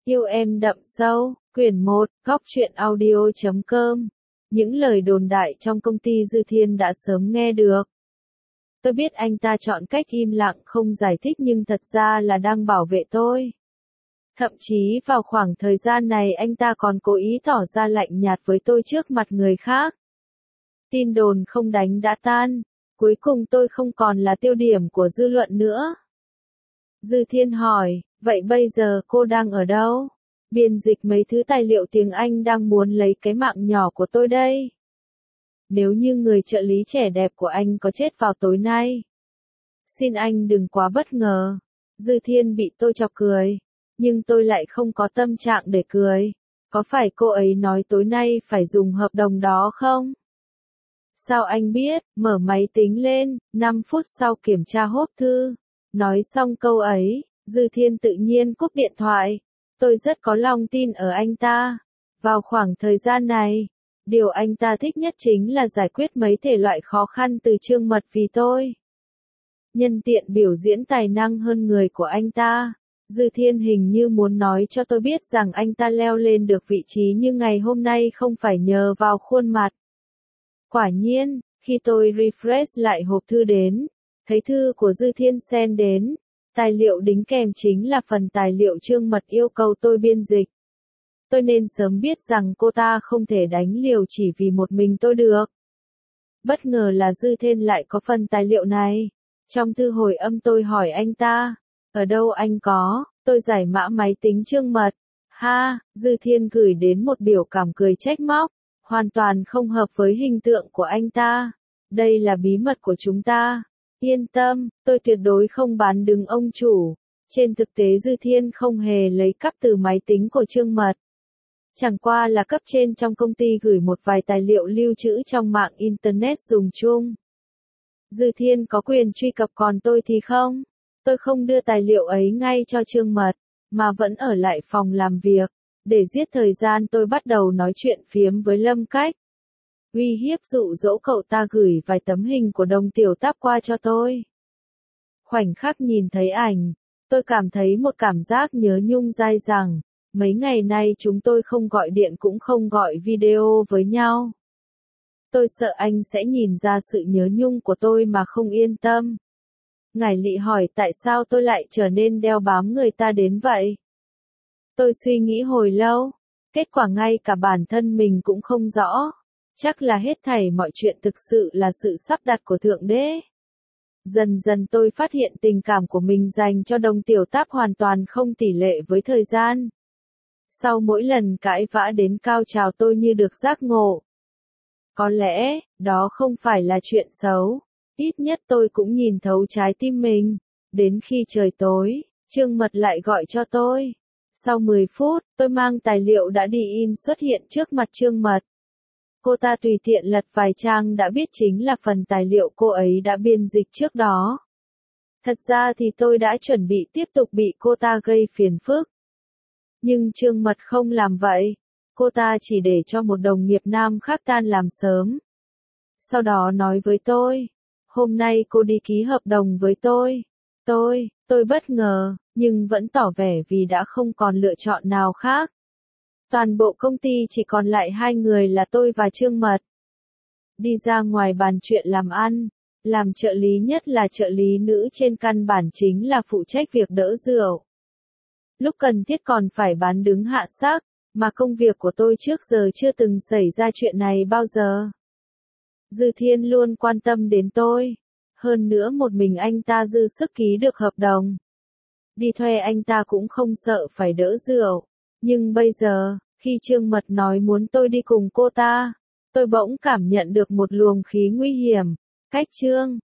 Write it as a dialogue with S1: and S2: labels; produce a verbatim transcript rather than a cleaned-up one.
S1: Yêu em đậm sâu, quyển một, góc truyện audio chấm com. Những lời đồn đại trong công ty Dư Thiên đã sớm nghe được. Tôi biết anh ta chọn cách im lặng không giải thích nhưng thật ra là đang bảo vệ tôi. Thậm chí vào khoảng thời gian này anh ta còn cố ý tỏ ra lạnh nhạt với tôi trước mặt người khác. Tin đồn không đánh đã tan, cuối cùng tôi không còn là tiêu điểm của dư luận nữa. Dư Thiên hỏi, vậy bây giờ cô đang ở đâu? Biên dịch mấy thứ tài liệu tiếng Anh đang muốn lấy cái mạng nhỏ của tôi đây. Nếu như người trợ lý trẻ đẹp của anh có chết vào tối nay, xin anh đừng quá bất ngờ. Dư Thiên bị tôi chọc cười, nhưng tôi lại không có tâm trạng để cười. Có phải cô ấy nói tối nay phải dùng hợp đồng đó không? Sao anh biết? Mở máy tính lên, năm phút sau kiểm tra hộp thư. Nói xong câu ấy, Dư Thiên tự nhiên cúp điện thoại. Tôi rất có lòng tin ở anh ta. Vào khoảng thời gian này, điều anh ta thích nhất chính là giải quyết mấy thể loại khó khăn từ Trương Mật vì tôi. Nhân tiện biểu diễn tài năng hơn người của anh ta, Dư Thiên hình như muốn nói cho tôi biết rằng anh ta leo lên được vị trí như ngày hôm nay không phải nhờ vào khuôn mặt. Quả nhiên, khi tôi refresh lại hộp thư đến, thấy thư của Dư Thiên send đến, tài liệu đính kèm chính là phần tài liệu Trương Mật yêu cầu tôi biên dịch. Tôi nên sớm biết rằng cô ta không thể đánh liều chỉ vì một mình tôi được. Bất ngờ là Dư Thiên lại có phần tài liệu này. Trong thư hồi âm tôi hỏi anh ta, ở đâu anh có, tôi giải mã máy tính Trương Mật. Ha, Dư Thiên gửi đến một biểu cảm cười trách móc, hoàn toàn không hợp với hình tượng của anh ta. Đây là bí mật của chúng ta. Yên tâm, tôi tuyệt đối không bán đứng ông chủ. Trên thực tế Dư Thiên không hề lấy cắp từ máy tính của Trương Mật. Chẳng qua là cấp trên trong công ty gửi một vài tài liệu lưu trữ trong mạng Internet dùng chung. Dư Thiên có quyền truy cập còn tôi thì không. Tôi không đưa tài liệu ấy ngay cho Trương Mật, mà vẫn ở lại phòng làm việc. Để giết thời gian tôi bắt đầu nói chuyện phiếm với Lâm Cách. Uy hiếp dụ dỗ cậu ta gửi vài tấm hình của Đồng Tiểu Táp qua cho tôi. Khoảnh khắc nhìn thấy ảnh, tôi cảm thấy một cảm giác nhớ nhung dai dẳng. Mấy ngày nay chúng tôi không gọi điện cũng không gọi video với nhau. Tôi sợ anh sẽ nhìn ra sự nhớ nhung của tôi mà không yên tâm. Ngải Lị hỏi tại sao tôi lại trở nên đeo bám người ta đến vậy. Tôi suy nghĩ hồi lâu, kết quả ngay cả bản thân mình cũng không rõ. Chắc là hết thảy mọi chuyện thực sự là sự sắp đặt của Thượng Đế. Dần dần tôi phát hiện tình cảm của mình dành cho Đồng Tiểu Táp hoàn toàn không tỷ lệ với thời gian. Sau mỗi lần cãi vã đến cao trào tôi như được giác ngộ. Có lẽ, đó không phải là chuyện xấu. Ít nhất tôi cũng nhìn thấu trái tim mình. Đến khi trời tối, Trương Mật lại gọi cho tôi. Sau mười phút, tôi mang tài liệu đã đi in xuất hiện trước mặt Trương Mật. Cô ta tùy tiện lật vài trang đã biết chính là phần tài liệu cô ấy đã biên dịch trước đó. Thật ra thì tôi đã chuẩn bị tiếp tục bị cô ta gây phiền phức. Nhưng Trương Mật không làm vậy. Cô ta chỉ để cho một đồng nghiệp nam khác tan làm sớm. Sau đó nói với tôi, hôm nay cô đi ký hợp đồng với tôi. Tôi, tôi bất ngờ, nhưng vẫn tỏ vẻ vì đã không còn lựa chọn nào khác. Toàn bộ công ty chỉ còn lại hai người là tôi và Trương Mật. Đi ra ngoài bàn chuyện làm ăn, làm trợ lý nhất là trợ lý nữ trên căn bản chính là phụ trách việc đỡ rượu. Lúc cần thiết còn phải bán đứng hạ sắc, mà công việc của tôi trước giờ chưa từng xảy ra chuyện này bao giờ. Dư Thiên luôn quan tâm đến tôi. Hơn nữa một mình anh ta dư sức ký được hợp đồng. Đi thuê anh ta cũng không sợ phải đỡ rượu. Nhưng bây giờ, khi Trương Mật nói muốn tôi đi cùng cô ta, tôi bỗng cảm nhận được một luồng khí nguy hiểm. Cách Trương,